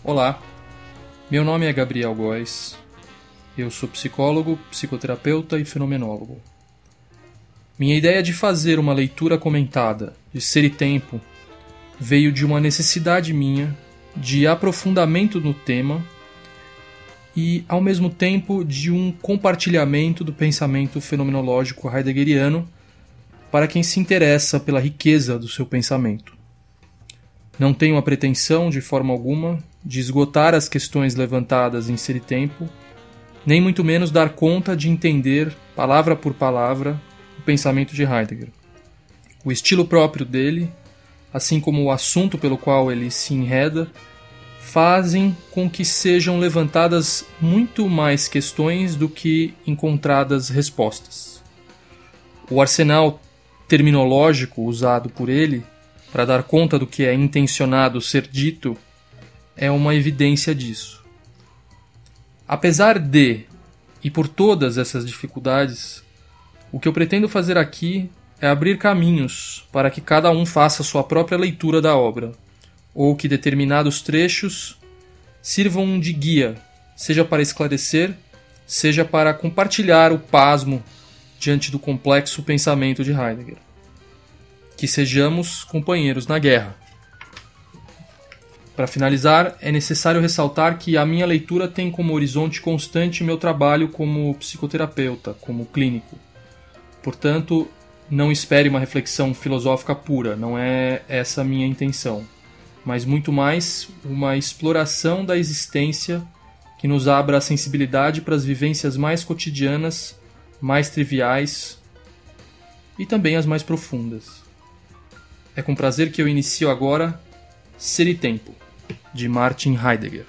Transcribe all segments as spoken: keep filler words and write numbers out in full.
Olá, meu nome é Gabriel Góes, eu sou psicólogo, psicoterapeuta e fenomenólogo. Minha ideia de fazer uma leitura comentada de Ser e Tempo veio de uma necessidade minha de aprofundamento no tema e, ao mesmo tempo, de um compartilhamento do pensamento fenomenológico heideggeriano para quem se interessa pela riqueza do seu pensamento. Não tenho a pretensão, de forma alguma, de esgotar as questões levantadas em Ser e Tempo, nem muito menos dar conta de entender, palavra por palavra, o pensamento de Heidegger. O estilo próprio dele, assim como o assunto pelo qual ele se enreda, fazem com que sejam levantadas muito mais questões do que encontradas respostas. O arsenal terminológico usado por ele para dar conta do que é intencionado ser dito é uma evidência disso. Apesar de, e por todas essas dificuldades, o que eu pretendo fazer aqui é abrir caminhos para que cada um faça sua própria leitura da obra, ou que determinados trechos sirvam de guia, seja para esclarecer, seja para compartilhar o pasmo diante do complexo pensamento de Heidegger. Que sejamos companheiros na guerra. Para finalizar, é necessário ressaltar que a minha leitura tem como horizonte constante meu trabalho como psicoterapeuta, como clínico. Portanto, não espere uma reflexão filosófica pura, não é essa a minha intenção, mas muito mais uma exploração da existência que nos abra a sensibilidade para as vivências mais cotidianas, mais triviais e também as mais profundas. É com prazer que eu inicio agora Ser e Tempo, de Martin Heidegger.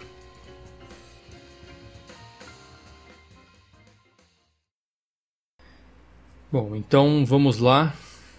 Bom, então vamos lá.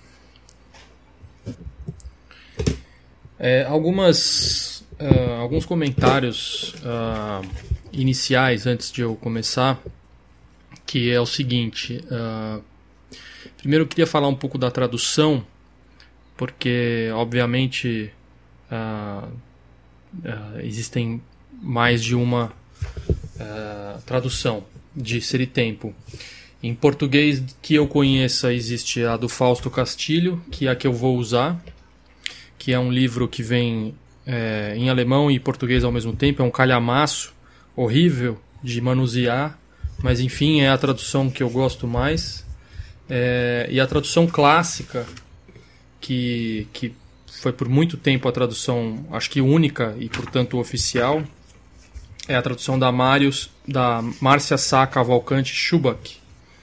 É, algumas, uh, alguns comentários uh, iniciais antes de eu começar, que é o seguinte. Uh, primeiro eu queria falar um pouco da tradução, porque obviamente uh, uh, existem mais de uma uh, tradução de Ser e Tempo. Em português que eu conheça existe a do Fausto Castilho, que é a que eu vou usar, que é um livro que vem é, em alemão e português ao mesmo tempo, é um calhamaço horrível de manusear, mas enfim, é a tradução que eu gosto mais. É, e a tradução clássica, que, que foi por muito tempo a tradução, acho que única e portanto oficial, é a tradução da, Marius, da Márcia Sá Cavalcante Schubach.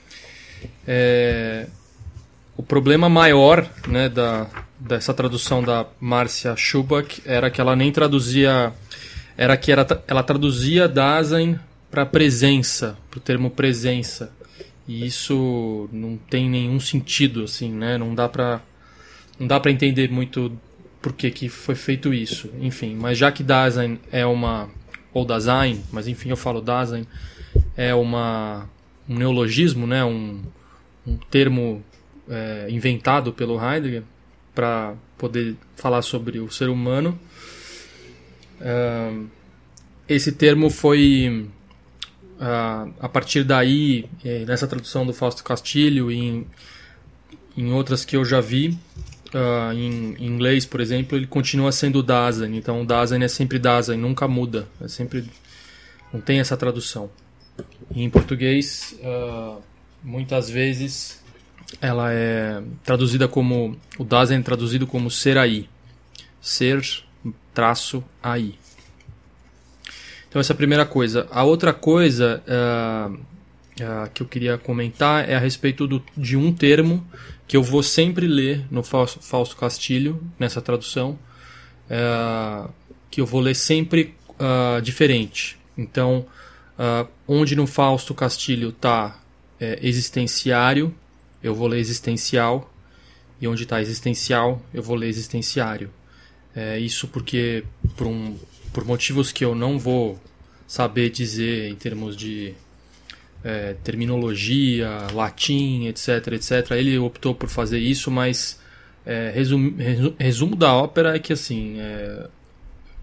É, o problema maior, né, da, dessa tradução da Márcia Schubach era que ela nem traduzia, era que era, ela traduzia Dasein para presença, para o termo presença, e isso não tem nenhum sentido, assim, né? Não dá para não dá para entender muito por que que foi feito isso, enfim, mas já que Dasein é uma, ou Dasein, mas enfim eu falo Dasein, é uma um neologismo, né, um, um termo é, inventado pelo Heidegger para poder falar sobre o ser humano. Uh, esse termo foi, uh, a partir daí, nessa tradução do Fausto Castilho e em, em outras que eu já vi, uh, em, em inglês, por exemplo, ele continua sendo Dasein. Então, o Dasein é sempre Dasein, nunca muda. É sempre, não tem essa tradução. E em português, uh, muitas vezes, ela é traduzida como, o Dasein é traduzido como ser aí. Ser, traço, aí. Então essa é a primeira coisa. A outra coisa uh, uh, que eu queria comentar é a respeito do, de um termo que eu vou sempre ler no Fausto, Fausto Castilho, nessa tradução, uh, que eu vou ler sempre uh, diferente. Então, Uh, onde no Fausto Castilho está é, existenciário, eu vou ler existencial, e onde está existencial, eu vou ler existenciário. É, isso porque, por, um, por motivos que eu não vou saber dizer em termos de é, terminologia, latim, etc, etcétera, ele optou por fazer isso, mas é, resumo, resumo da ópera é que assim, é,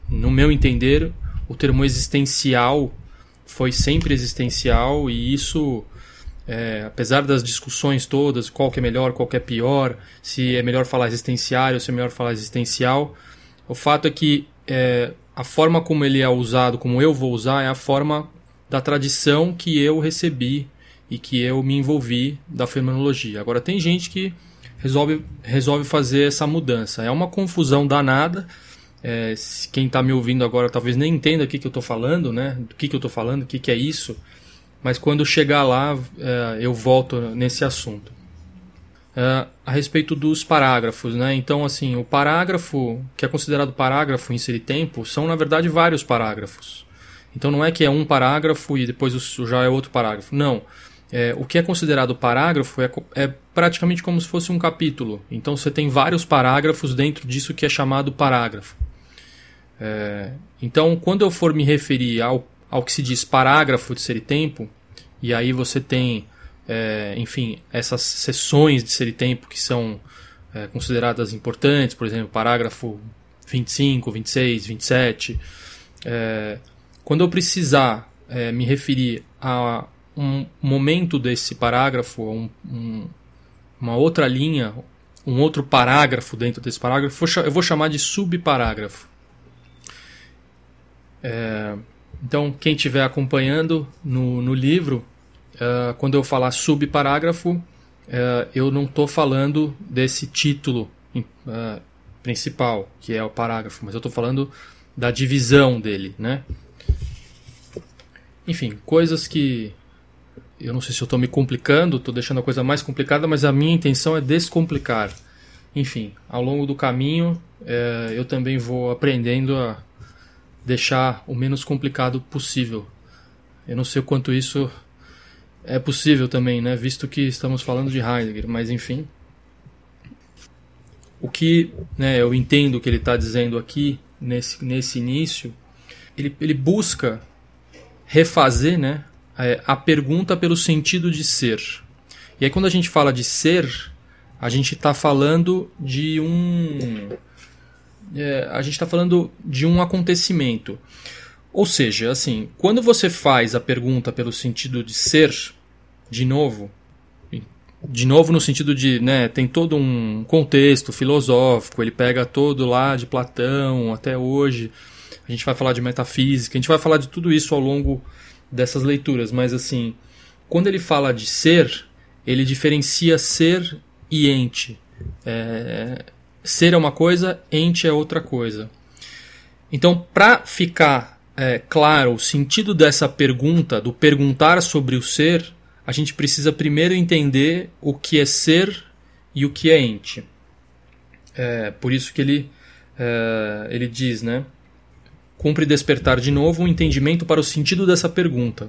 no meu entender, o termo existencial foi sempre existencial, e isso, é, apesar das discussões todas, qual que é melhor, qual que é pior, se é melhor falar existenciário ou se é melhor falar existencial, o fato é que é, a forma como ele é usado, como eu vou usar, é a forma da tradição que eu recebi e que eu me envolvi da fenomenologia. Agora, tem gente que resolve, resolve fazer essa mudança. É uma confusão danada. É, quem está me ouvindo agora talvez nem entenda o que, que eu estou falando, né? Do que, que eu estou falando, o que, que é isso. Mas quando chegar lá, é, eu volto nesse assunto. É, a respeito dos parágrafos, né? Então, assim, o parágrafo, que é considerado parágrafo em Seritempo, são, na verdade, vários parágrafos. Então, não é que é um parágrafo e depois já é outro parágrafo. Não. É, o que é considerado parágrafo é, é praticamente como se fosse um capítulo. Então, você tem vários parágrafos dentro disso que é chamado parágrafo. É, então, quando eu for me referir ao, ao que se diz parágrafo de Seritempo, e aí você tem, é, enfim, essas seções de Seritempo que são é, consideradas importantes, por exemplo, parágrafo vinte e cinco, vinte e seis, vinte e sete. É, quando eu precisar é, me referir a um momento desse parágrafo, um, um, uma outra linha, um outro parágrafo dentro desse parágrafo, eu vou chamar de subparágrafo. É, então, quem estiver acompanhando no, no livro, é, quando eu falar subparágrafo, é, eu não estou falando desse título é, principal, que é o parágrafo, mas eu estou falando da divisão dele, né? Enfim, coisas que eu não sei se eu estou me complicando, estou deixando a coisa mais complicada, mas a minha intenção é descomplicar. Enfim, ao longo do caminho, é, eu também vou aprendendo a deixar o menos complicado possível. Eu não sei o quanto isso é possível também, né? Visto que estamos falando de Heidegger, mas enfim. O que, né, eu entendo que ele está dizendo aqui, nesse, nesse início, ele, ele busca refazer, né, a pergunta pelo sentido de ser. E aí quando a gente fala de ser, a gente está falando de um... É, a gente está falando de um acontecimento. Ou seja, assim, quando você faz a pergunta pelo sentido de ser, de novo, de novo no sentido de, né, tem todo um contexto filosófico, ele pega todo lá de Platão até hoje, a gente vai falar de metafísica, a gente vai falar de tudo isso ao longo dessas leituras, mas assim, quando ele fala de ser, ele diferencia ser e ente. É, ser é uma coisa, ente é outra coisa. Então, para ficar é, claro o sentido dessa pergunta, do perguntar sobre o ser, a gente precisa primeiro entender o que é ser e o que é ente. É, por isso que ele, é, ele diz, né? Cumpre despertar de novo um entendimento para o sentido dessa pergunta.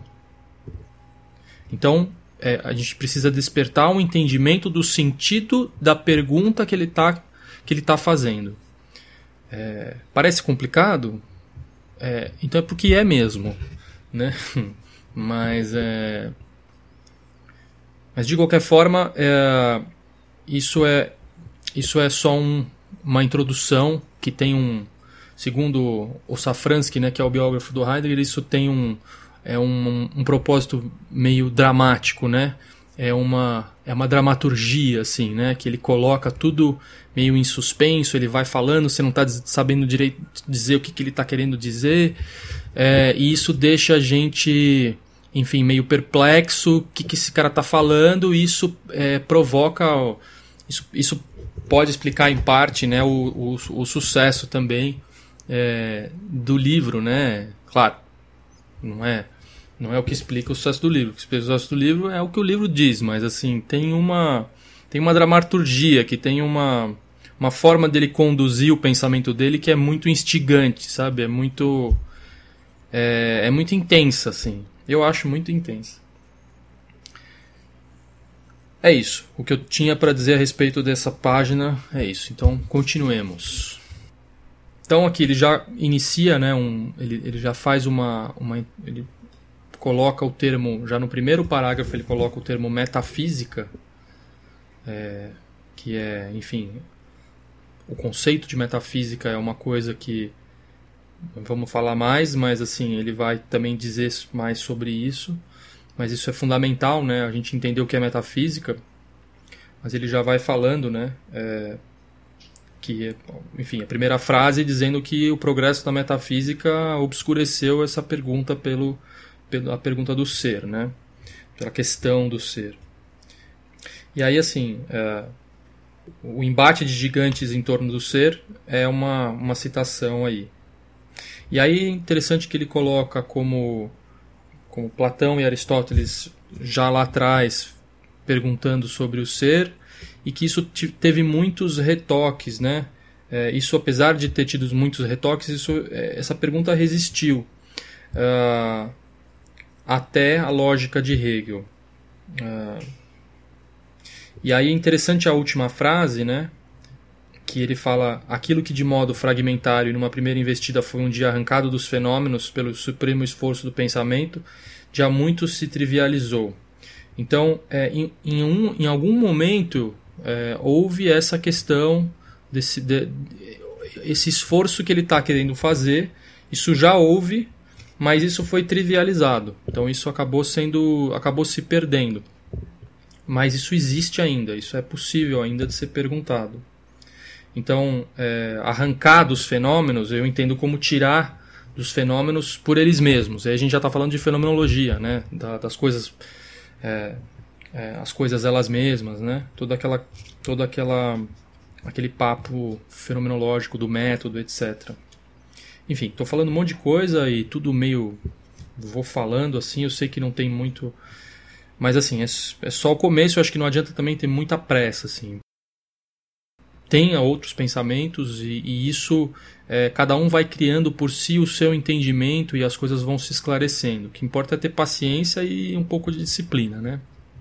Então, é, a gente precisa despertar um entendimento do sentido da pergunta que ele está que ele tá fazendo. É, parece complicado? É, então é porque é mesmo, né? Mas, é, mas de qualquer forma, é, isso, é, isso é só um, uma introdução que tem um... Segundo o Safransky, né, que é o biógrafo do Heidegger, isso tem um, é um, um propósito meio dramático, né? É uma, é uma dramaturgia, assim, né? Que ele coloca tudo meio em suspenso, ele vai falando, você não está sabendo direito dizer o que, que ele está querendo dizer, é, e isso deixa a gente, enfim, meio perplexo, o que, que esse cara está falando, e isso é, provoca... Isso, isso pode explicar, em parte, né, o, o, o sucesso também É, do livro, né? Claro, não é, não é o que explica o sucesso do livro. O que explica o sucesso do livro é o que o livro diz, mas assim, tem uma, tem uma dramaturgia, que tem uma, uma forma dele conduzir o pensamento dele que é muito instigante, sabe? É muito, é, é muito intensa, assim. Eu acho muito intensa. É isso. O que eu tinha para dizer a respeito dessa página é isso. Então, continuemos. Então aqui ele já inicia, né, um, ele, ele já faz uma, uma... Ele coloca o termo, já no primeiro parágrafo ele coloca o termo metafísica, é, que é, enfim, o conceito de metafísica é uma coisa que vamos falar mais, mas assim, ele vai também dizer mais sobre isso. Mas isso é fundamental, né? A gente entender o que é metafísica, mas ele já vai falando, né? É, que, enfim, a primeira frase dizendo que o progresso da metafísica obscureceu essa pergunta pelo, pela pergunta do ser, né? Pela questão do ser. E aí, assim, é, o embate de gigantes em torno do ser é uma, uma citação aí. E aí é interessante que ele coloca como, como Platão e Aristóteles já lá atrás perguntando sobre o ser, e que isso teve muitos retoques, né? É, isso, apesar de ter tido muitos retoques, isso, é, essa pergunta resistiu uh, até a lógica de Hegel. Uh, e aí é interessante a última frase, né? Que ele fala: aquilo que de modo fragmentário e numa primeira investida foi um dia arrancado dos fenômenos pelo supremo esforço do pensamento, já muito se trivializou. Então, é, em, em, um, em algum momento é, houve essa questão, desse, de, esse esforço que ele está querendo fazer, isso já houve, mas isso foi trivializado. Então isso acabou sendo, acabou se perdendo. Mas isso existe ainda, isso é possível ainda de ser perguntado. Então, é, arrancar dos fenômenos, eu entendo como tirar dos fenômenos por eles mesmos. Aí a gente já está falando de fenomenologia, né? Da, das coisas... É, é, as coisas elas mesmas, né? Toda aquela, toda aquela, aquele papo fenomenológico do método, etcétera. Enfim, estou falando um monte de coisa e tudo meio... Vou falando assim, eu sei que não tem muito... Mas assim, é, é só o começo, eu acho que não adianta também ter muita pressa, assim. Tenha outros pensamentos e, e isso, é, cada um vai criando por si o seu entendimento e as coisas vão se esclarecendo. O que importa é ter paciência e um pouco de disciplina, né?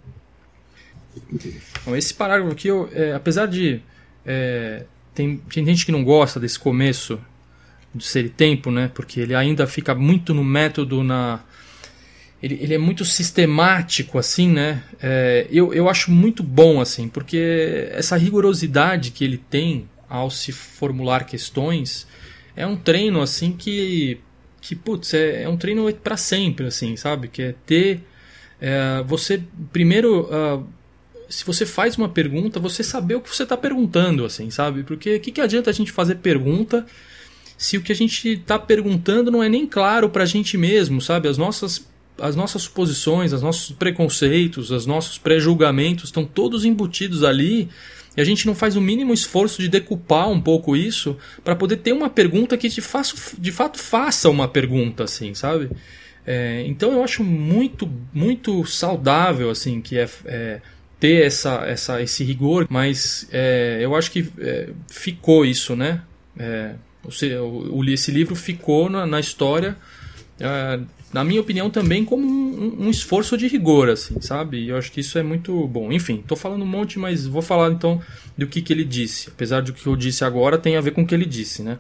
Então, esse parágrafo aqui, eu, é, apesar de... É, tem, tem gente que não gosta desse começo do Ser e Tempo, né? Porque ele ainda fica muito no método, na... Ele, ele é muito sistemático, assim, né? É, eu, eu acho muito bom, assim, porque essa rigorosidade que ele tem ao se formular questões é um treino, assim, que, que putz, é, é um treino para sempre, assim, sabe? Que é ter... É, você, primeiro, uh, se você faz uma pergunta, você saber o que você está perguntando, assim, sabe? Porque o que, que adianta a gente fazer pergunta se o que a gente está perguntando não é nem claro para a gente mesmo, sabe? As nossas... As nossas suposições, os nossos preconceitos, os nossos pré-julgamentos estão todos embutidos ali e a gente não faz o mínimo esforço de decupar um pouco isso para poder ter uma pergunta que de, faço, de fato faça uma pergunta, assim, sabe? É, então eu acho muito, muito saudável, assim, que é, é ter essa, essa, esse rigor, mas é, eu acho que é, ficou isso, né? É, o, o, esse livro ficou na, na história... É, na minha opinião também como um, um esforço de rigor, assim, sabe? E eu acho que isso é muito bom. Enfim, estou falando um monte, mas vou falar então do que, que ele disse. Apesar do que eu disse agora, tem a ver com o que ele disse, né?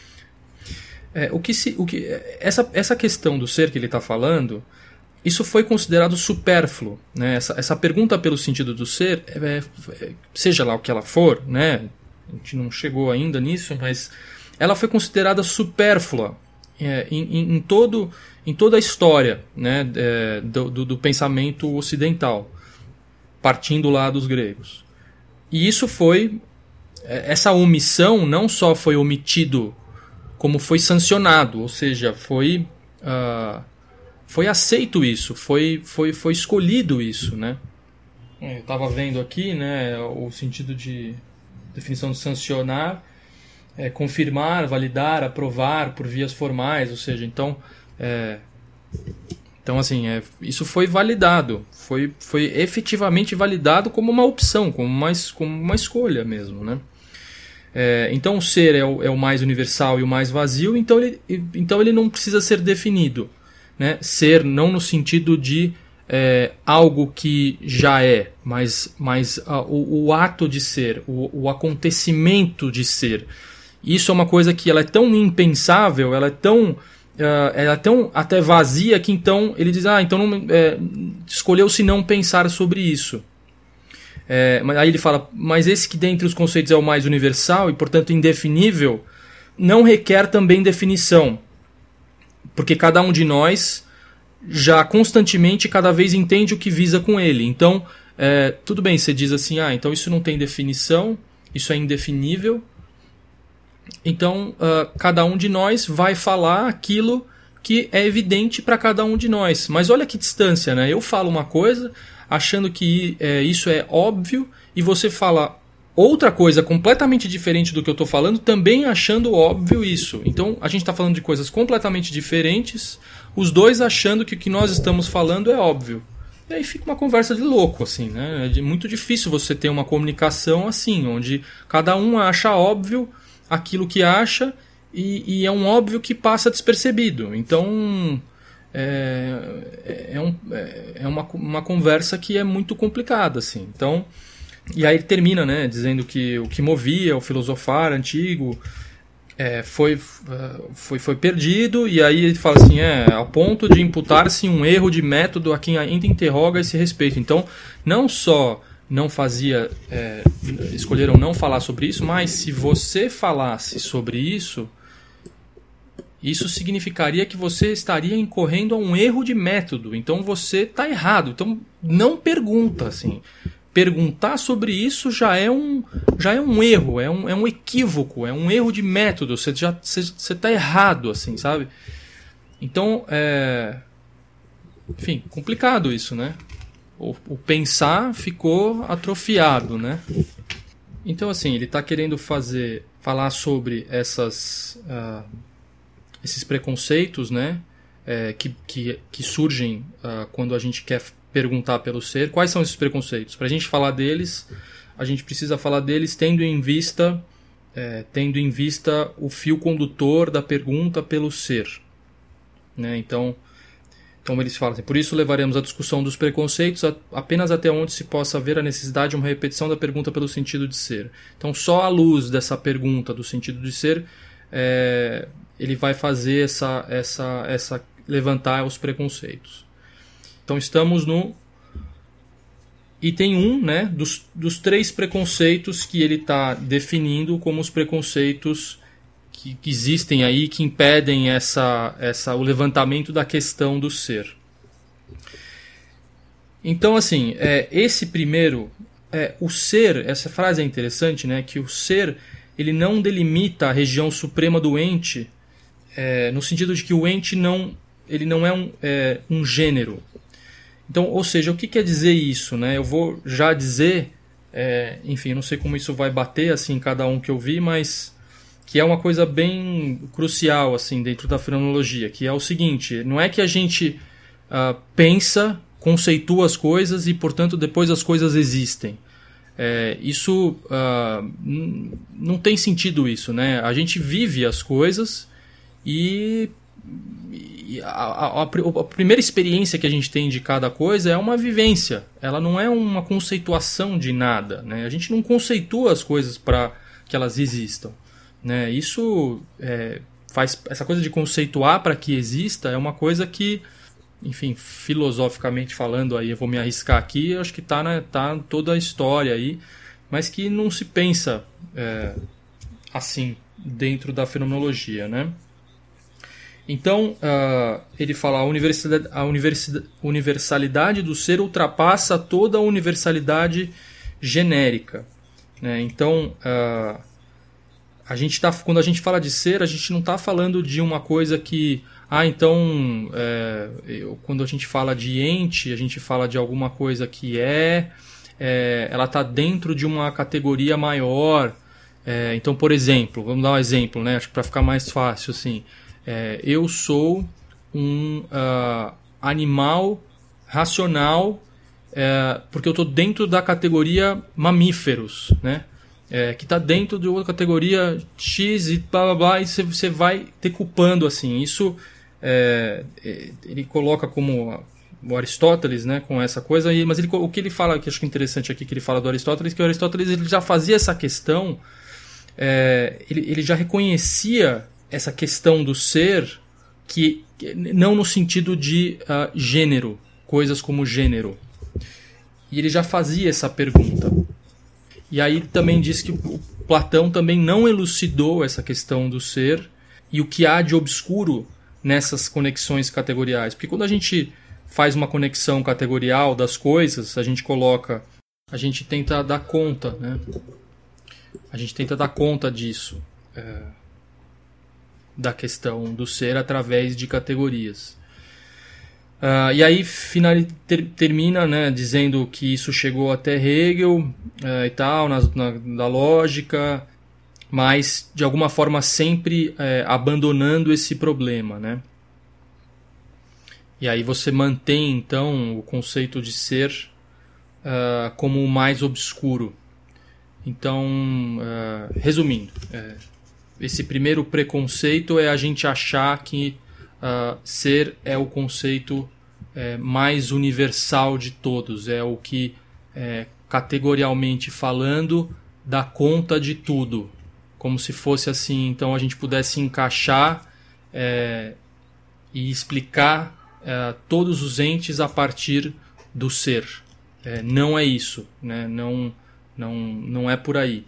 É, o que se, o que, essa, essa questão do ser que ele está falando, isso foi considerado supérfluo, né? Essa, essa pergunta pelo sentido do ser, é, é, seja lá o que ela for, né? A gente não chegou ainda nisso, mas ela foi considerada supérflua. É, em, em, todo, em toda a história, né, é, do, do, do pensamento ocidental, partindo lá dos gregos. E isso foi, essa omissão não só foi omitido, como foi sancionado, ou seja, foi, uh, foi aceito isso, foi, foi, foi escolhido isso, né? Eu estava vendo aqui, né, o sentido de definição de sancionar. É, confirmar, validar, aprovar por vias formais, ou seja, então, é, então assim, é, isso foi validado, foi, foi efetivamente validado como uma opção, como uma, como uma escolha mesmo, né? É, então o ser é o, é o mais universal e o mais vazio, então ele, então ele não precisa ser definido, né? Ser não no sentido de é, algo que já é, mas, mas uh, o, o ato de ser, o, o acontecimento de ser. Isso é uma coisa que ela é tão impensável, ela é tão, uh, ela é tão até vazia que então ele diz, ah, então não, é, escolheu-se não pensar sobre isso. É, aí ele fala, mas esse que dentre os conceitos é o mais universal e portanto indefinível, não requer também definição, porque cada um de nós já constantemente cada vez entende o que visa com ele. Então, é, tudo bem, você diz assim, ah, então isso não tem definição, isso é indefinível. Então, uh, cada um de nós vai falar aquilo que é evidente para cada um de nós. Mas olha que distância, né? Eu falo uma coisa achando que é, isso é óbvio e você fala outra coisa completamente diferente do que eu estou falando, também achando óbvio isso. Então, a gente está falando de coisas completamente diferentes, os dois achando que o que nós estamos falando é óbvio. E aí fica uma conversa de louco, assim, né? É muito difícil você ter uma comunicação assim, onde cada um acha óbvio aquilo que acha e, e é um óbvio que passa despercebido. Então, é, é, um, é uma, uma conversa que é muito complicada, assim. Então, e aí ele termina, né, dizendo que o que movia o filosofar antigo é, foi, foi, foi perdido, e aí ele fala assim, é, ao ponto de imputar-se um erro de método a quem ainda interroga esse respeito. Então, não só não fazia, é, escolheram não falar sobre isso, mas se você falasse sobre isso, isso significaria que você estaria incorrendo a um erro de método. Então você está errado. Então não pergunta, assim. Perguntar sobre isso já é um, já é um erro, é um, é um equívoco, é um erro de método. Você já você, você está errado, assim, sabe? Então, é... enfim, complicado isso, né? O, o pensar ficou atrofiado, né? Então, assim, ele está querendo fazer, falar sobre essas, uh, esses preconceitos, né? É, que, que, que surgem uh, quando a gente quer perguntar pelo ser. Quais são esses preconceitos? Para a gente falar deles, a gente precisa falar deles tendo em vista, é, tendo em vista o fio condutor da pergunta pelo ser, né? Então, então eles falam assim, por isso levaremos a discussão dos preconceitos a, apenas até onde se possa ver a necessidade de uma repetição da pergunta pelo sentido de ser. Então, só à luz dessa pergunta do sentido de ser, é, ele vai fazer essa, essa, essa levantar os preconceitos. Então estamos no item um, né, dos, dos três preconceitos que ele está definindo como os preconceitos que, que existem aí, que impedem essa, essa, o levantamento da questão do ser. Então, assim, é, esse primeiro, é, o ser, essa frase é interessante, né, que o ser ele não delimita a região suprema do ente, é, no sentido de que o ente não, ele não é um, é, um gênero. Então, ou seja, o que quer dizer isso, né? Eu vou já dizer, é, enfim, não sei como isso vai bater assim em cada um que eu vi, mas que é uma coisa bem crucial assim dentro da fenomenologia, que é o seguinte, não é que a gente uh, pensa, conceitua as coisas e, portanto, depois as coisas existem. É, isso uh, n- não tem sentido isso, né? A gente vive as coisas e A, a, a primeira experiência que a gente tem de cada coisa é uma vivência. Ela não é uma conceituação de nada, né? A gente não conceitua as coisas para que elas existam, né? Isso é, faz essa coisa de conceituar para que exista é uma coisa que, enfim, filosoficamente falando, aí eu vou me arriscar aqui, eu acho que está na, tá toda a história aí, mas que não se pensa é, assim dentro da fenomenologia, né? Então, uh, ele fala a universalidade, a universidade, universalidade do ser ultrapassa toda a universalidade genérica, né? Então, uh, a gente tá, quando a gente fala de ser, a gente não está falando de uma coisa que... Ah, então, é, eu, quando a gente fala de ente, a gente fala de alguma coisa que é... é ela está dentro de uma categoria maior. É, então, por exemplo, vamos dar um exemplo, né? Acho que para ficar mais fácil, assim... É, eu sou um uh, animal racional é, porque eu estou dentro da categoria mamíferos, né? É, que está dentro de outra categoria X e blá blá blá, e você vai decupando assim. Isso é, ele coloca como o Aristóteles, né, com essa coisa, mas ele, o que ele fala, que eu acho interessante aqui, que ele fala do Aristóteles, que o Aristóteles ele já fazia essa questão, é, ele, ele já reconhecia essa questão do ser, que não no sentido de uh, gênero, coisas como gênero. E ele já fazia essa pergunta. E aí também diz que o Platão também não elucidou essa questão do ser, e o que há de obscuro nessas conexões categoriais. Porque quando a gente faz uma conexão categorial das coisas, a gente coloca, a gente tenta dar conta, né? A gente tenta dar conta disso, é, da questão do ser através de categorias. Uh, e aí final, ter, termina, né, dizendo que isso chegou até Hegel uh, e tal, na, na, na lógica, mas de alguma forma sempre uh, abandonando esse problema, né? E aí você mantém então o conceito de ser uh, como o mais obscuro. Então, uh, resumindo, uh, esse primeiro preconceito é a gente achar que uh, ser é o conceito uh, mais universal de todos, é o que, uh, categorialmente falando, dá conta de tudo. Como se fosse assim, então a gente pudesse encaixar uh, e explicar uh, todos os entes a partir do ser. Uh, não é isso, né? Não... Não, não é por aí.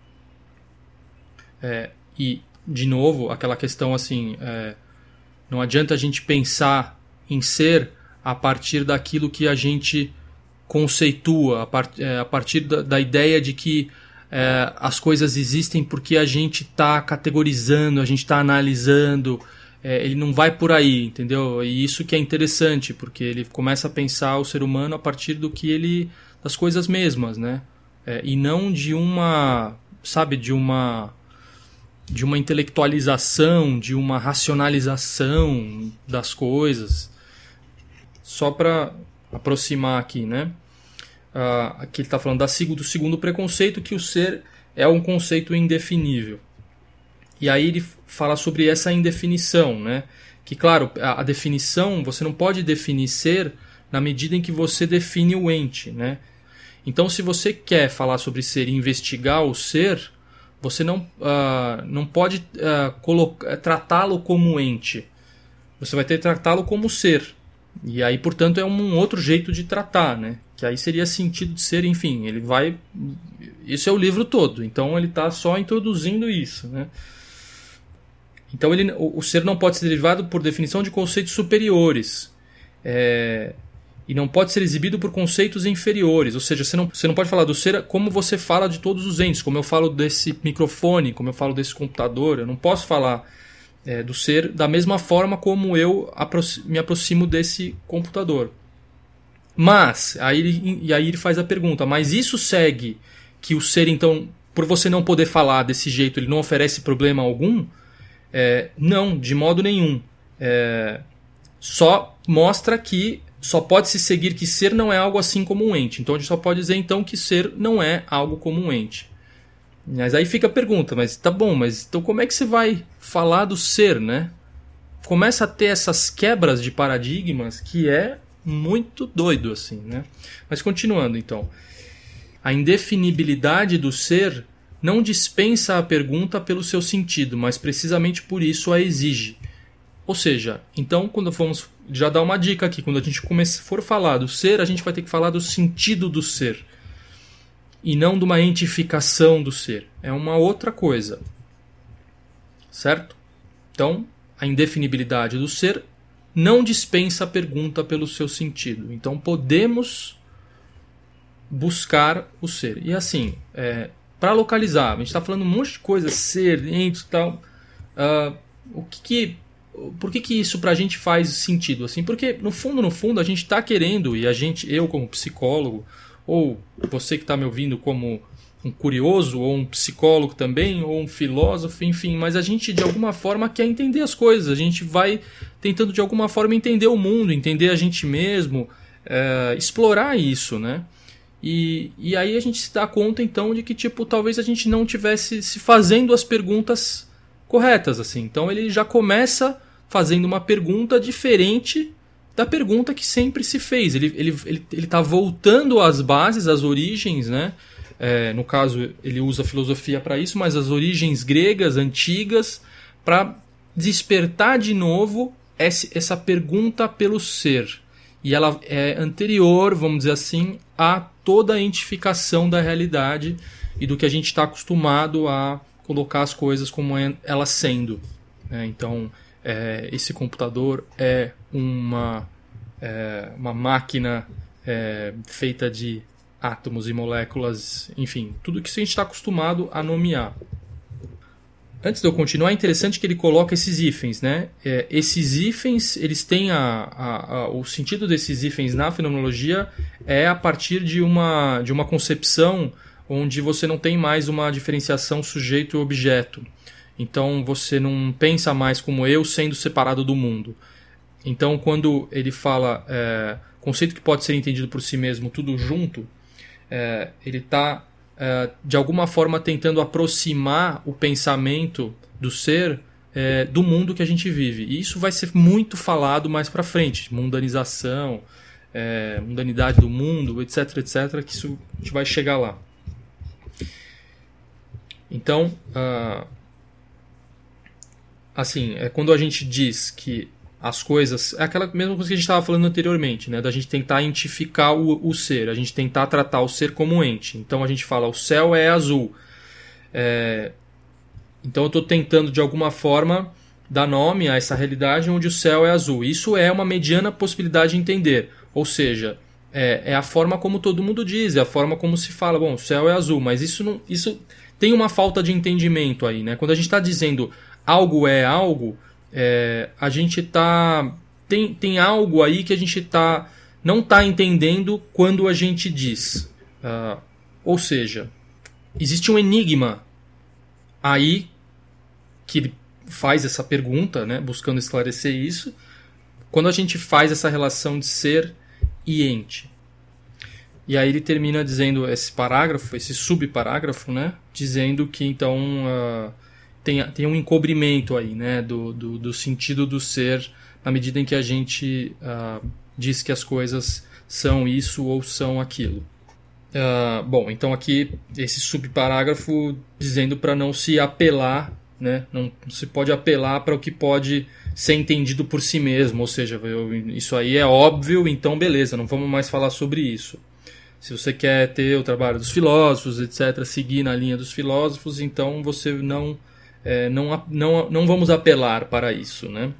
É, e, de novo, aquela questão assim, é, não adianta a gente pensar em ser a partir daquilo que a gente conceitua, a, part, é, a partir da, da ideia de que é, as coisas existem porque a gente está categorizando, a gente está analisando. É, ele não vai por aí, entendeu? E isso que é interessante, porque ele começa a pensar o ser humano a partir do que ele, das coisas mesmas, né? É, e não de uma, sabe, de uma, de uma intelectualização, de uma racionalização das coisas. Só para aproximar aqui, né? Ah, aqui ele está falando da, do segundo preconceito, que o ser é um conceito indefinível. E aí ele fala sobre essa indefinição, né? Que, claro, a, a definição, você não pode definir ser na medida em que você define o ente, né? Então, se você quer falar sobre ser e investigar o ser, você não, uh, não pode uh, tratá-lo como ente. Você vai ter que tratá-lo como ser. E aí, portanto, é um outro jeito de tratar, né? Que aí seria sentido de ser, enfim, ele vai... Isso é o livro todo, então ele está só introduzindo isso, né? Então, ele, o, o ser não pode ser derivado por definição de conceitos superiores. É... E não pode ser exibido por conceitos inferiores. Ou seja, você não, você não pode falar do ser como você fala de todos os entes. Como eu falo desse microfone, como eu falo desse computador. Eu não posso falar é, do ser da mesma forma como eu aproximo, me aproximo desse computador. Mas, aí ele, e aí ele faz a pergunta, mas isso segue que o ser, então, por você não poder falar desse jeito, ele não oferece problema algum? É, não, de modo nenhum. É, só mostra que só pode-se seguir que ser não é algo assim como um ente. Então a gente só pode dizer então que ser não é algo como um ente. Mas aí fica a pergunta, mas tá bom, mas então como é que você vai falar do ser, né? Começa a ter essas quebras de paradigmas que é muito doido assim, né? Mas continuando então. A indefinibilidade do ser não dispensa a pergunta pelo seu sentido, mas precisamente por isso a exige. Ou seja, então quando formos já dar uma dica aqui, quando a gente começar, for falar do ser, a gente vai ter que falar do sentido do ser e não de uma entificação do ser. É uma outra coisa, certo? Então, a indefinibilidade do ser não dispensa a pergunta pelo seu sentido. Então, podemos buscar o ser. E assim, é, para localizar, a gente está falando um monte de coisa, ser, ente e tal. Uh, o que que Por que, que isso pra gente faz sentido? Assim, porque no fundo, no fundo, a gente está querendo, e a gente, eu como psicólogo, ou você que está me ouvindo como um curioso, ou um psicólogo também, ou um filósofo, enfim, mas a gente de alguma forma quer entender as coisas, a gente vai tentando de alguma forma entender o mundo, entender a gente mesmo, é, explorar isso, né? E, e aí a gente se dá conta então de que tipo, talvez a gente não tivesse se fazendo as perguntas corretas, assim. Então ele já começa fazendo uma pergunta diferente da pergunta que sempre se fez. Ele ele ele ele está voltando às bases, às origens, né? É, no caso ele usa a filosofia para isso, mas as origens gregas antigas para despertar de novo esse, essa pergunta pelo ser. E ela é anterior, vamos dizer assim, a toda a identificação da realidade e do que a gente está acostumado a colocar as coisas como elas sendo. É, então, é, esse computador é uma, é, uma máquina é, feita de átomos e moléculas, enfim, tudo que a gente está acostumado a nomear. Antes de eu continuar, é interessante que ele coloca esses hífens, né? É, esses hífens, eles têm a, a, a, o sentido desses hífens na fenomenologia é a partir de uma, de uma concepção onde você não tem mais uma diferenciação sujeito e objeto. Então você não pensa mais como eu sendo separado do mundo. Então quando ele fala é, conceito que pode ser entendido por si mesmo, tudo junto, é, ele está é, de alguma forma tentando aproximar o pensamento do ser é, do mundo que a gente vive. E isso vai ser muito falado mais para frente, mundanização, é, mundanidade do mundo, etc, etc, que isso a gente vai chegar lá. Então, uh, assim, é quando a gente diz que as coisas... É aquela mesma coisa que a gente estava falando anteriormente, né? Da gente tentar identificar o, o ser, a gente tentar tratar o ser como ente. Então a gente fala, o céu é azul. É, então eu estou tentando, de alguma forma, dar nome a essa realidade onde o céu é azul. Isso é uma mediana possibilidade de entender. Ou seja, é, é a forma como todo mundo diz, é a forma como se fala, bom, o céu é azul. Mas isso não... Isso, tem uma falta de entendimento aí, né? Quando a gente está dizendo algo é algo, é, a gente tá tem, tem algo aí que a gente tá não está entendendo quando a gente diz. Uh, ou seja, existe um enigma aí que ele faz essa pergunta, né? Buscando esclarecer isso, quando a gente faz essa relação de ser e ente. E aí ele termina dizendo esse parágrafo, esse subparágrafo, né? Dizendo que então uh, tem, tem um encobrimento aí, né? Do, do, do sentido do ser, na medida em que a gente uh, diz que as coisas são isso ou são aquilo. Uh, bom, então aqui esse subparágrafo dizendo para não se apelar, né? Não se pode apelar para o que pode ser entendido por si mesmo, ou seja, eu, isso aí é óbvio, então beleza, não vamos mais falar sobre isso. Se você quer ter o trabalho dos filósofos, etcétera, seguir na linha dos filósofos, então você não, é, não, não, não vamos apelar para isso, né?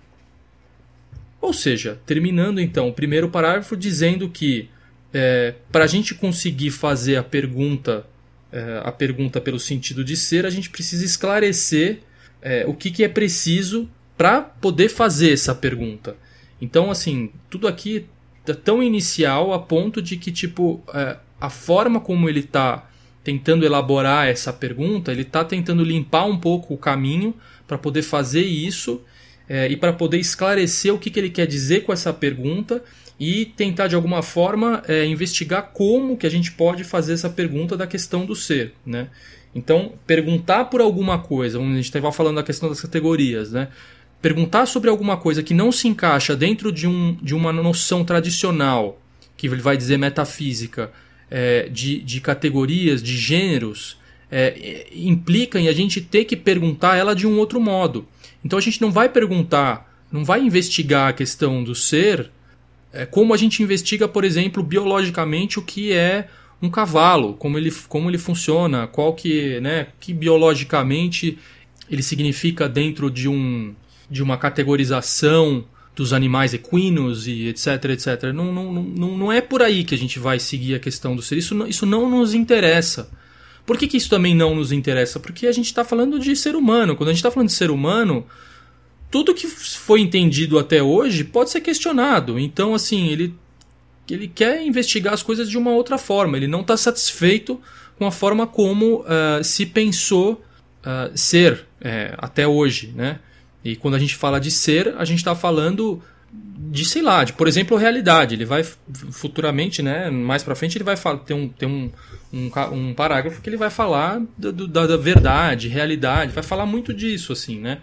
Ou seja, terminando então o primeiro parágrafo dizendo que é, para a gente conseguir fazer a pergunta, é, a pergunta pelo sentido de ser, a gente precisa esclarecer é, o que, que é preciso para poder fazer essa pergunta. Então, assim, tudo aqui tão inicial a ponto de que tipo é, a forma como ele está tentando elaborar essa pergunta, ele está tentando limpar um pouco o caminho para poder fazer isso é, e para poder esclarecer o que, que ele quer dizer com essa pergunta e tentar de alguma forma é, investigar como que a gente pode fazer essa pergunta da questão do ser, né? Então, perguntar por alguma coisa, a gente estava falando da questão das categorias, né? Perguntar sobre alguma coisa que não se encaixa dentro de, um, de uma noção tradicional, que ele vai dizer metafísica, é, de, de categorias, de gêneros, é, implica em a gente ter que perguntar ela de um outro modo. Então a gente não vai perguntar, não vai investigar a questão do ser é, como a gente investiga, por exemplo, biologicamente o que é um cavalo, como ele, como ele funciona, qual que, né, que biologicamente ele significa dentro de um... de uma categorização dos animais equinos e etc, etcétera. Não, não, não, não é por aí que a gente vai seguir a questão do ser. Isso não, isso não nos interessa. Por que, que isso também não nos interessa? Porque a gente está falando de ser humano. Quando a gente está falando de ser humano, tudo que foi entendido até hoje pode ser questionado. Então, assim, ele, ele quer investigar as coisas de uma outra forma. Ele não está satisfeito com a forma como uh, se pensou uh, ser uh, até hoje, né? E quando a gente fala de ser, a gente está falando de, sei lá, de, por exemplo, realidade. Ele vai futuramente, né, mais para frente, ele vai falar, ter, um, ter um, um, um parágrafo que ele vai falar da, da, da verdade, realidade, vai falar muito disso, assim, né?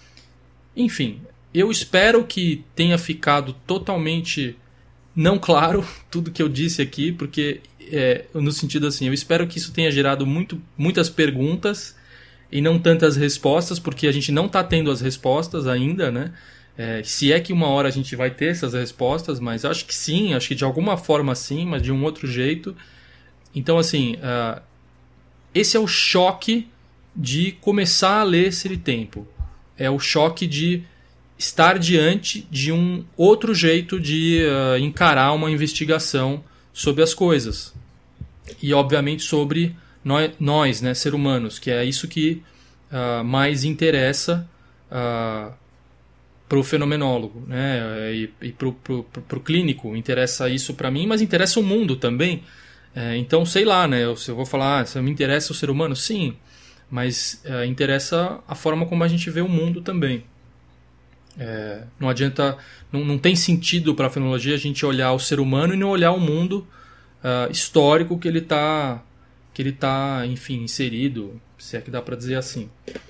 Enfim, eu espero que tenha ficado totalmente não claro tudo que eu disse aqui, porque, é, no sentido assim, eu espero que isso tenha gerado muito, muitas perguntas e não tantas respostas, porque a gente não está tendo as respostas ainda, né? É, se é que uma hora a gente vai ter essas respostas, mas acho que sim, acho que de alguma forma sim, mas de um outro jeito. Então, assim, uh, esse é o choque de começar a ler Ser e Tempo. É o choque de estar diante de um outro jeito de uh, encarar uma investigação sobre as coisas. E, obviamente, sobre nós, nós né, seres humanos, que é isso que uh, mais interessa uh, para o fenomenólogo, né, e, e para o clínico. Interessa isso para mim, mas interessa o mundo também. É, então, sei lá, né, eu, se eu vou falar, ah, se me interessa o ser humano, sim, mas uh, interessa a forma como a gente vê o mundo também. É, não adianta, não, não tem sentido para a fenomenologia a gente olhar o ser humano e não olhar o mundo uh, histórico que ele está, que ele tá, enfim, inserido, se é que dá para dizer assim.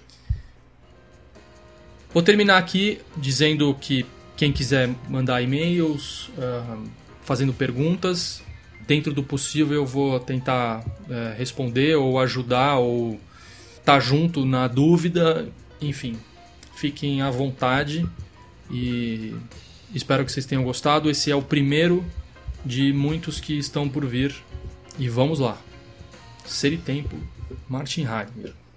Vou terminar aqui dizendo que quem quiser mandar e-mails, uh, fazendo perguntas, dentro do possível eu vou tentar uh, responder ou ajudar ou estar junto na dúvida, enfim. Fiquem à vontade e espero que vocês tenham gostado. Esse é o primeiro de muitos que estão por vir. E vamos lá. Ser e Tempo, Martin Heidegger.